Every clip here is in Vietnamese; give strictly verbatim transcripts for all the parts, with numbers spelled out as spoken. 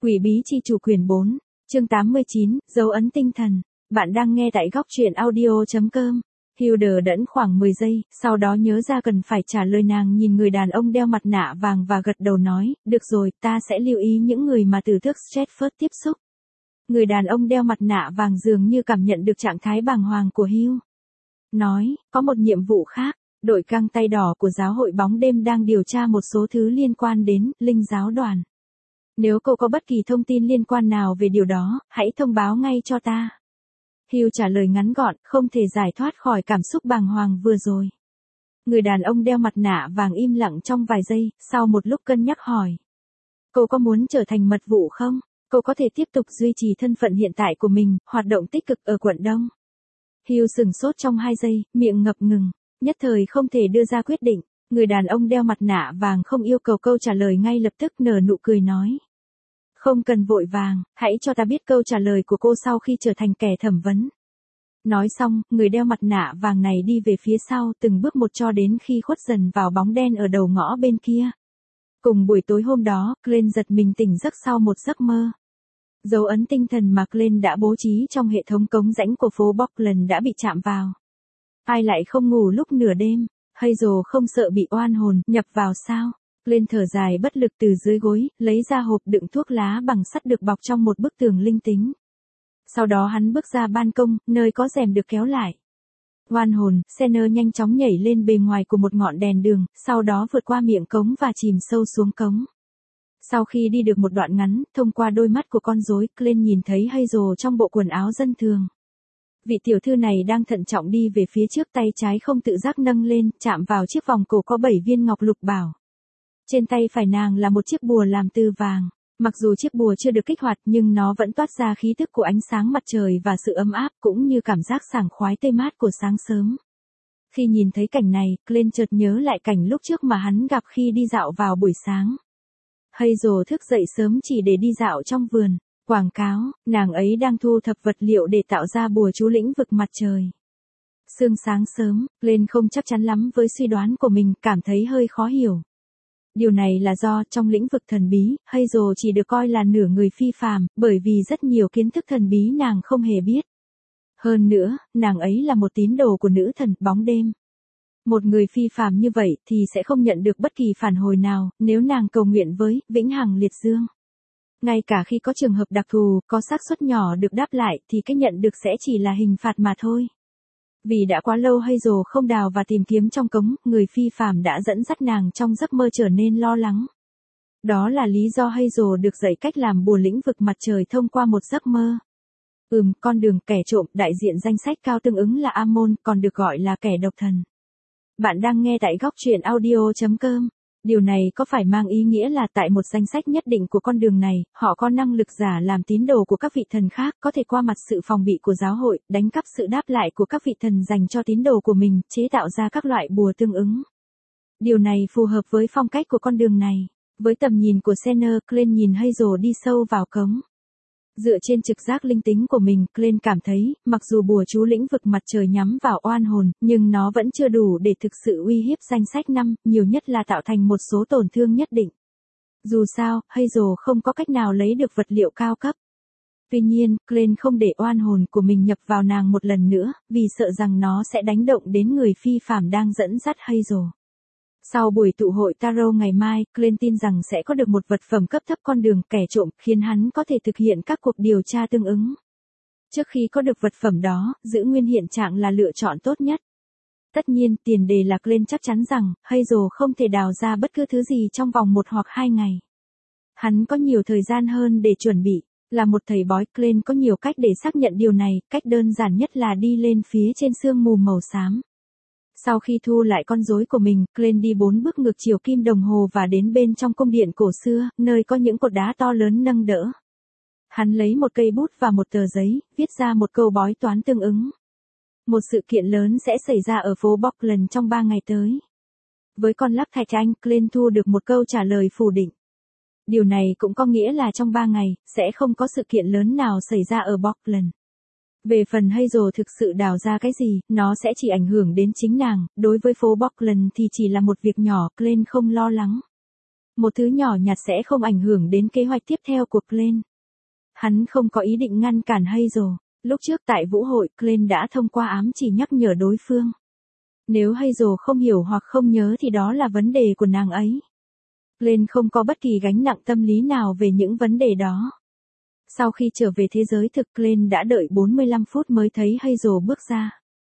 Quỷ bí chi chủ quyển bốn, chương tám mươi chín, dấu ấn tinh thần. Bạn đang nghe tại góc truyện audio.com. Hilda đẫn khoảng mười giây, sau đó nhớ ra cần phải trả lời nàng nhìn người đàn ông đeo mặt nạ vàng và gật đầu nói, được rồi, ta sẽ lưu ý những người mà từ thức Stratford tiếp xúc. Người đàn ông đeo mặt nạ vàng dường như cảm nhận được trạng thái bàng hoàng của Hill. Nói, có một nhiệm vụ khác, đội găng tay đỏ của giáo hội bóng đêm đang điều tra một số thứ liên quan đến linh giáo đoàn. Nếu cậu có bất kỳ thông tin liên quan nào về điều đó, hãy thông báo ngay cho ta. Hill trả lời ngắn gọn, không thể giải thoát khỏi cảm xúc bàng hoàng vừa rồi. Người đàn ông đeo mặt nạ vàng im lặng trong vài giây, sau một lúc cân nhắc hỏi. Cậu có muốn trở thành mật vụ không? Cậu có thể tiếp tục duy trì thân phận hiện tại của mình, hoạt động tích cực ở quận Đông. Hill sừng sốt trong hai giây, miệng ngập ngừng, nhất thời không thể đưa ra quyết định. Người đàn ông đeo mặt nạ vàng không yêu cầu câu trả lời ngay lập tức, nở nụ cười nói. Không cần vội vàng, hãy cho ta biết câu trả lời của cô sau khi trở thành kẻ thẩm vấn. Nói xong, người đeo mặt nạ vàng này đi về phía sau từng bước một cho đến khi khuất dần vào bóng đen ở đầu ngõ bên kia. Cùng buổi tối hôm đó, Glenn giật mình tỉnh giấc sau một giấc mơ. Dấu ấn tinh thần mà Glenn đã bố trí trong hệ thống cống rãnh của phố Bockland đã bị chạm vào. Ai lại không ngủ lúc nửa đêm? Hazel không sợ bị oan hồn nhập vào sao? Glenn thở dài bất lực từ dưới gối, lấy ra hộp đựng thuốc lá bằng sắt được bọc trong một bức tường linh tính. Sau đó hắn bước ra ban công, nơi có rèm được kéo lại. Oan hồn, Senner nhanh chóng nhảy lên bề ngoài của một ngọn đèn đường, sau đó vượt qua miệng cống và chìm sâu xuống cống. Sau khi đi được một đoạn ngắn, thông qua đôi mắt của con rối, Glenn nhìn thấy Hazel trong bộ quần áo dân thường. Vị tiểu thư này đang thận trọng đi về phía trước, tay trái không tự giác nâng lên, chạm vào chiếc vòng cổ có bảy viên ngọc lục bảo. Trên tay phải nàng là một chiếc bùa làm từ vàng. Mặc dù chiếc bùa chưa được kích hoạt nhưng nó vẫn toát ra khí tức của ánh sáng mặt trời và sự ấm áp cũng như cảm giác sảng khoái tê mát của sáng sớm. Khi nhìn thấy cảnh này, Glenn chợt nhớ lại cảnh lúc trước mà hắn gặp khi đi dạo vào buổi sáng. Hazel thức dậy sớm chỉ để đi dạo trong vườn. Quảng cáo, nàng ấy đang thu thập vật liệu để tạo ra bùa chú lĩnh vực mặt trời. Sương sáng sớm, Glenn không chắc chắn lắm với suy đoán của mình, cảm thấy hơi khó hiểu. Điều này là do trong lĩnh vực thần bí, Hazel chỉ được coi là nửa người phi phàm, bởi vì rất nhiều kiến thức thần bí nàng không hề biết. Hơn nữa, nàng ấy là một tín đồ của nữ thần bóng đêm. Một người phi phàm như vậy thì sẽ không nhận được bất kỳ phản hồi nào nếu nàng cầu nguyện với vĩnh hằng liệt dương. Ngay cả khi có trường hợp đặc thù, có xác suất nhỏ được đáp lại thì cái nhận được sẽ chỉ là hình phạt mà thôi. Vì đã quá lâu Hazel không đào và tìm kiếm trong cống, người phi phàm đã dẫn dắt nàng trong giấc mơ trở nên lo lắng. Đó là lý do Hazel được dạy cách làm bùa lĩnh vực mặt trời thông qua một giấc mơ. Ừm, con đường kẻ trộm, đại diện danh sách cao tương ứng là Amon, còn được gọi là kẻ độc thần. Bạn đang nghe tại góc truyện audio.com. Điều này có phải mang ý nghĩa là tại một danh sách nhất định của con đường này, họ có năng lực giả làm tín đồ của các vị thần khác, có thể qua mặt sự phòng bị của giáo hội, đánh cắp sự đáp lại của các vị thần dành cho tín đồ của mình, chế tạo ra các loại bùa tương ứng. Điều này phù hợp với phong cách của con đường này. Với tầm nhìn của Senner, Glenn nhìn Hazel đi sâu vào cống. Dựa trên trực giác linh tính của mình, Glenn cảm thấy, mặc dù bùa chú lĩnh vực mặt trời nhắm vào oan hồn, nhưng nó vẫn chưa đủ để thực sự uy hiếp danh sách năm, nhiều nhất là tạo thành một số tổn thương nhất định. Dù sao, Hazel không có cách nào lấy được vật liệu cao cấp. Tuy nhiên, Glenn không để oan hồn của mình nhập vào nàng một lần nữa, vì sợ rằng nó sẽ đánh động đến người phi phàm đang dẫn dắt Hazel. Sau buổi tụ hội tarot ngày mai, Glenn tin rằng sẽ có được một vật phẩm cấp thấp con đường kẻ trộm, khiến hắn có thể thực hiện các cuộc điều tra tương ứng. Trước khi có được vật phẩm đó, giữ nguyên hiện trạng là lựa chọn tốt nhất. Tất nhiên, tiền đề là Glenn chắc chắn rằng, Hazel không thể đào ra bất cứ thứ gì trong vòng một hoặc hai ngày. Hắn có nhiều thời gian hơn để chuẩn bị. Là một thầy bói, Glenn có nhiều cách để xác nhận điều này, cách đơn giản nhất là đi lên phía trên sương mù màu xám. Sau khi thu lại con rối của mình, Glenn đi bốn bước ngược chiều kim đồng hồ và đến bên trong cung điện cổ xưa, nơi có những cột đá to lớn nâng đỡ. Hắn lấy một cây bút và một tờ giấy, viết ra một câu bói toán tương ứng. Một sự kiện lớn sẽ xảy ra ở phố Bockland trong ba ngày tới. Với con lắc thạch anh, Glenn thu được một câu trả lời phủ định. Điều này cũng có nghĩa là trong ba ngày, sẽ không có sự kiện lớn nào xảy ra ở Bockland. Về phần Hazel thực sự đào ra cái gì, nó sẽ chỉ ảnh hưởng đến chính nàng, đối với phố Bockland thì chỉ là một việc nhỏ, Glenn không lo lắng. Một thứ nhỏ nhặt sẽ không ảnh hưởng đến kế hoạch tiếp theo của Glenn. Hắn không có ý định ngăn cản Hazel. Lúc trước tại vũ hội, Glenn đã thông qua ám chỉ nhắc nhở đối phương. Nếu Hazel không hiểu hoặc không nhớ thì đó là vấn đề của nàng ấy. Glenn không có bất kỳ gánh nặng tâm lý nào về những vấn đề đó. Sau khi trở về thế giới thực, Glenn đã đợi bốn mươi lăm phút mới thấy Hazel bước ra.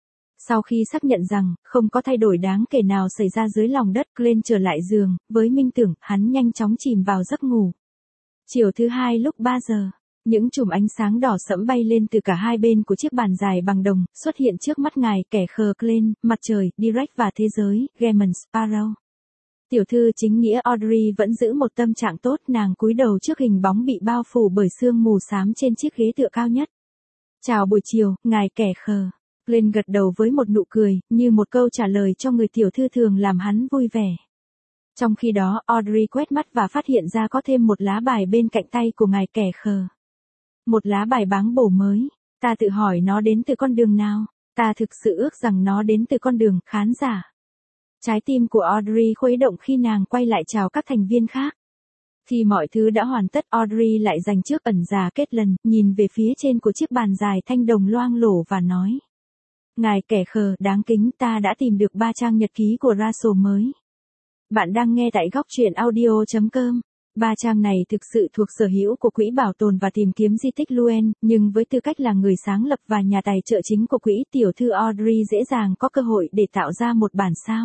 Sau khi xác nhận rằng, không có thay đổi đáng kể nào xảy ra dưới lòng đất, Glenn trở lại giường, với minh tưởng, hắn nhanh chóng chìm vào giấc ngủ. Chiều thứ hai lúc ba giờ, những chùm ánh sáng đỏ sẫm bay lên từ cả hai bên của chiếc bàn dài bằng đồng, xuất hiện trước mắt ngài kẻ khờ Glenn, mặt trời, Direct và thế giới, Gammon Sparrow. Tiểu thư chính nghĩa Audrey vẫn giữ một tâm trạng tốt, nàng cúi đầu trước hình bóng bị bao phủ bởi sương mù xám trên chiếc ghế tựa cao nhất. Chào buổi chiều, ngài kẻ khờ. Glenn gật đầu với một nụ cười, như một câu trả lời cho người tiểu thư thường làm hắn vui vẻ. Trong khi đó, Audrey quét mắt và phát hiện ra có thêm một lá bài bên cạnh tay của ngài kẻ khờ. Một lá bài báng bổ mới. Ta tự hỏi nó đến từ con đường nào? Ta thực sự ước rằng nó đến từ con đường khán giả. Trái tim của Audrey khuấy động khi nàng quay lại chào các thành viên khác. Khi mọi thứ đã hoàn tất, Audrey lại dành trước ẩn già kết lần, nhìn về phía trên của chiếc bàn dài thanh đồng loang lổ và nói. Ngài kẻ khờ, đáng kính, ta đã tìm được ba trang nhật ký của Russell mới. Bạn đang nghe tại góc truyện audio chấm com. Ba trang này thực sự thuộc sở hữu của Quỹ Bảo tồn và Tìm kiếm Di tích Luen, nhưng với tư cách là người sáng lập và nhà tài trợ chính của quỹ, tiểu thư Audrey dễ dàng có cơ hội để tạo ra một bản sao.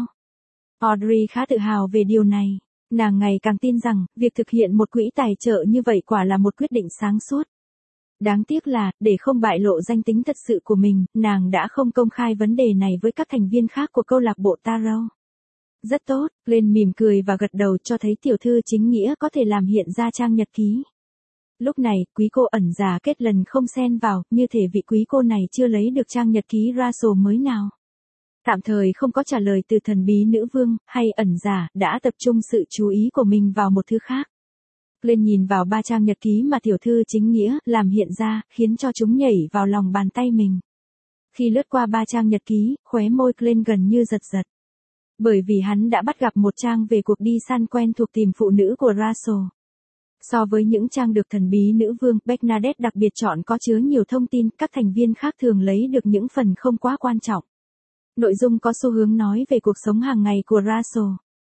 Audrey khá tự hào về điều này. Nàng ngày càng tin rằng, việc thực hiện một quỹ tài trợ như vậy quả là một quyết định sáng suốt. Đáng tiếc là, để không bại lộ danh tính thật sự của mình, nàng đã không công khai vấn đề này với các thành viên khác của câu lạc bộ Tarot. Rất tốt, Glenn mỉm cười và gật đầu cho thấy tiểu thư chính nghĩa có thể làm hiện ra trang nhật ký. Lúc này, quý cô ẩn già kết lần không xen vào, như thể vị quý cô này chưa lấy được trang nhật ký Russell mới nào. Tạm thời không có trả lời từ thần bí nữ vương, hay ẩn giả, đã tập trung sự chú ý của mình vào một thứ khác. Glenn nhìn vào ba trang nhật ký mà tiểu thư chính nghĩa làm hiện ra, khiến cho chúng nhảy vào lòng bàn tay mình. Khi lướt qua ba trang nhật ký, khóe môi Glenn gần như giật giật. Bởi vì hắn đã bắt gặp một trang về cuộc đi săn quen thuộc tìm phụ nữ của Russell. So với những trang được thần bí nữ vương Bernadette đặc biệt chọn có chứa nhiều thông tin, các thành viên khác thường lấy được những phần không quá quan trọng. Nội dung có xu hướng nói về cuộc sống hàng ngày của Russell.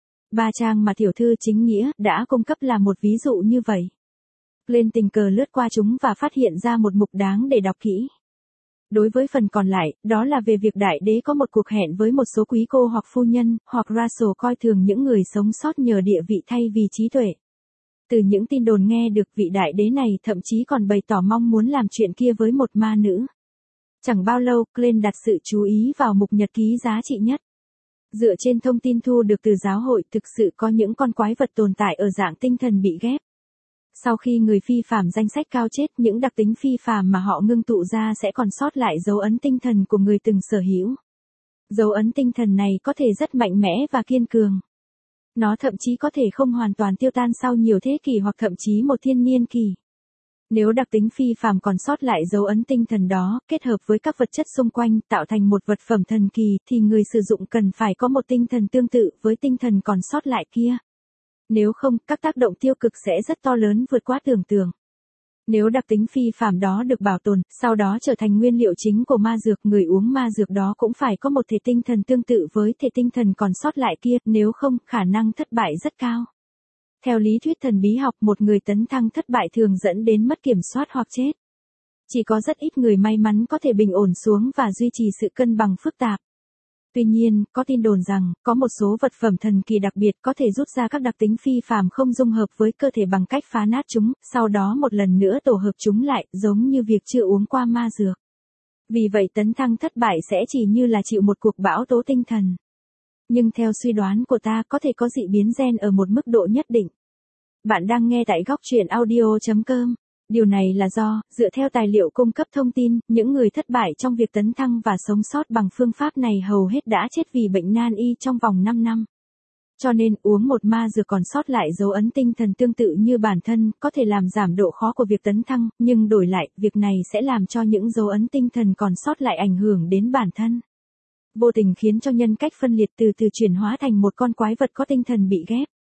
Ba trang mà tiểu thư chính nghĩa đã cung cấp là một ví dụ như vậy. Glenn tình cờ lướt qua chúng và phát hiện ra một mục đáng để đọc kỹ. Đối với phần còn lại, đó là về việc đại đế có một cuộc hẹn với một số quý cô hoặc phu nhân, hoặc Russell coi thường những người sống sót nhờ địa vị thay vì trí tuệ. Từ những tin đồn nghe được, vị đại đế này thậm chí còn bày tỏ mong muốn làm chuyện kia với một ma nữ. Chẳng bao lâu, Glenn đặt sự chú ý vào mục nhật ký giá trị nhất. Dựa trên thông tin thu được từ giáo hội, thực sự có những con quái vật tồn tại ở dạng tinh thần bị ghép. Sau khi người phi phàm danh sách cao chết, những đặc tính phi phàm mà họ ngưng tụ ra sẽ còn sót lại dấu ấn tinh thần của người từng sở hữu. Dấu ấn tinh thần này có thể rất mạnh mẽ và kiên cường. Nó thậm chí có thể không hoàn toàn tiêu tan sau nhiều thế kỷ hoặc thậm chí một thiên niên kỷ. Nếu đặc tính phi phàm còn sót lại dấu ấn tinh thần đó, kết hợp với các vật chất xung quanh, tạo thành một vật phẩm thần kỳ, thì người sử dụng cần phải có một tinh thần tương tự với tinh thần còn sót lại kia. Nếu không, các tác động tiêu cực sẽ rất to lớn vượt quá tưởng tượng. Nếu đặc tính phi phàm đó được bảo tồn, sau đó trở thành nguyên liệu chính của ma dược, người uống ma dược đó cũng phải có một thể tinh thần tương tự với thể tinh thần còn sót lại kia, nếu không, khả năng thất bại rất cao. Theo lý thuyết thần bí học, một người tấn thăng thất bại thường dẫn đến mất kiểm soát hoặc chết. Chỉ có rất ít người may mắn có thể bình ổn xuống và duy trì sự cân bằng phức tạp. Tuy nhiên, có tin đồn rằng, có một số vật phẩm thần kỳ đặc biệt có thể rút ra các đặc tính phi phàm không dung hợp với cơ thể bằng cách phá nát chúng, sau đó một lần nữa tổ hợp chúng lại, giống như việc chưa uống qua ma dược. Vì vậy tấn thăng thất bại sẽ chỉ như là chịu một cuộc bão tố tinh thần. Nhưng theo suy đoán của ta, có thể có dị biến gen ở một mức độ nhất định. Bạn đang nghe tại góc truyện audio chấm com. Điều này là do, dựa theo tài liệu cung cấp thông tin, những người thất bại trong việc tấn thăng và sống sót bằng phương pháp này hầu hết đã chết vì bệnh nan y trong vòng năm năm. Cho nên, uống một ma dược còn sót lại dấu ấn tinh thần tương tự như bản thân, có thể làm giảm độ khó của việc tấn thăng, nhưng đổi lại, việc này sẽ làm cho những dấu ấn tinh thần còn sót lại ảnh hưởng đến bản thân. Vô tình khiến cho nhân cách phân liệt từ từ chuyển hóa thành một con quái vật có tinh thần bị ghép.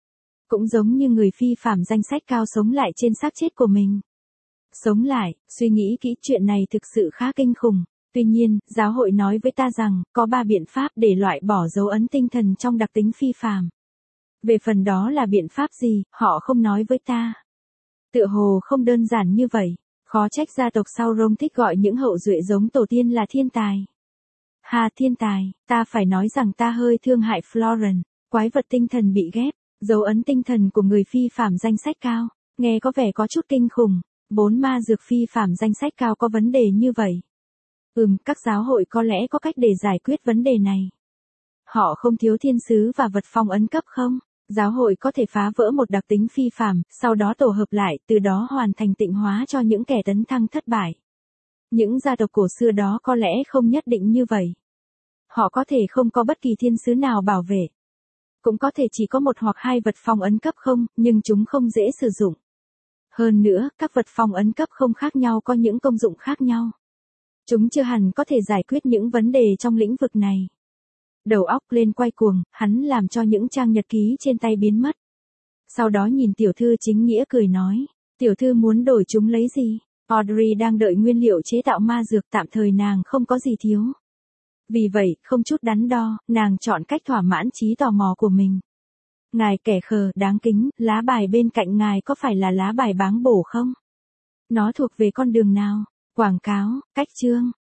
Cũng giống như người phi phàm danh sách cao sống lại trên xác chết của mình. Sống lại, suy nghĩ kỹ chuyện này thực sự khá kinh khủng. Tuy nhiên, giáo hội nói với ta rằng, có ba biện pháp để loại bỏ dấu ấn tinh thần trong đặc tính phi phàm. Về phần đó là biện pháp gì, họ không nói với ta. Tựa hồ không đơn giản như vậy, khó trách gia tộc sau Rome thích gọi những hậu duệ giống tổ tiên là thiên tài. Hà thiên tài, ta phải nói rằng ta hơi thương hại Florence, quái vật tinh thần bị ghép, dấu ấn tinh thần của người phi phàm danh sách cao, nghe có vẻ có chút kinh khủng. Bốn ma dược phi phàm danh sách cao có vấn đề như vậy. Ừm, các giáo hội có lẽ có cách để giải quyết vấn đề này. Họ không thiếu thiên sứ và vật phong ấn cấp không? Giáo hội có thể phá vỡ một đặc tính phi phàm, sau đó tổ hợp lại, từ đó hoàn thành tịnh hóa cho những kẻ tấn thăng thất bại. Những gia tộc cổ xưa đó có lẽ không nhất định như vậy. Họ có thể không có bất kỳ thiên sứ nào bảo vệ. Cũng có thể chỉ có một hoặc hai vật phong ấn cấp không, nhưng chúng không dễ sử dụng. Hơn nữa, các vật phong ấn cấp không khác nhau có những công dụng khác nhau. Chúng chưa hẳn có thể giải quyết những vấn đề trong lĩnh vực này. Đầu óc lên quay cuồng, hắn làm cho những trang nhật ký trên tay biến mất. Sau đó nhìn tiểu thư chính nghĩa cười nói, tiểu thư muốn đổi chúng lấy gì? Audrey đang đợi nguyên liệu chế tạo ma dược, tạm thời nàng không có gì thiếu. Vì vậy, không chút đắn đo, nàng chọn cách thỏa mãn trí tò mò của mình. Ngài kẻ khờ, đáng kính, lá bài bên cạnh ngài có phải là lá bài báng bổ không? Nó thuộc về con đường nào? Quảng cáo, cách chương.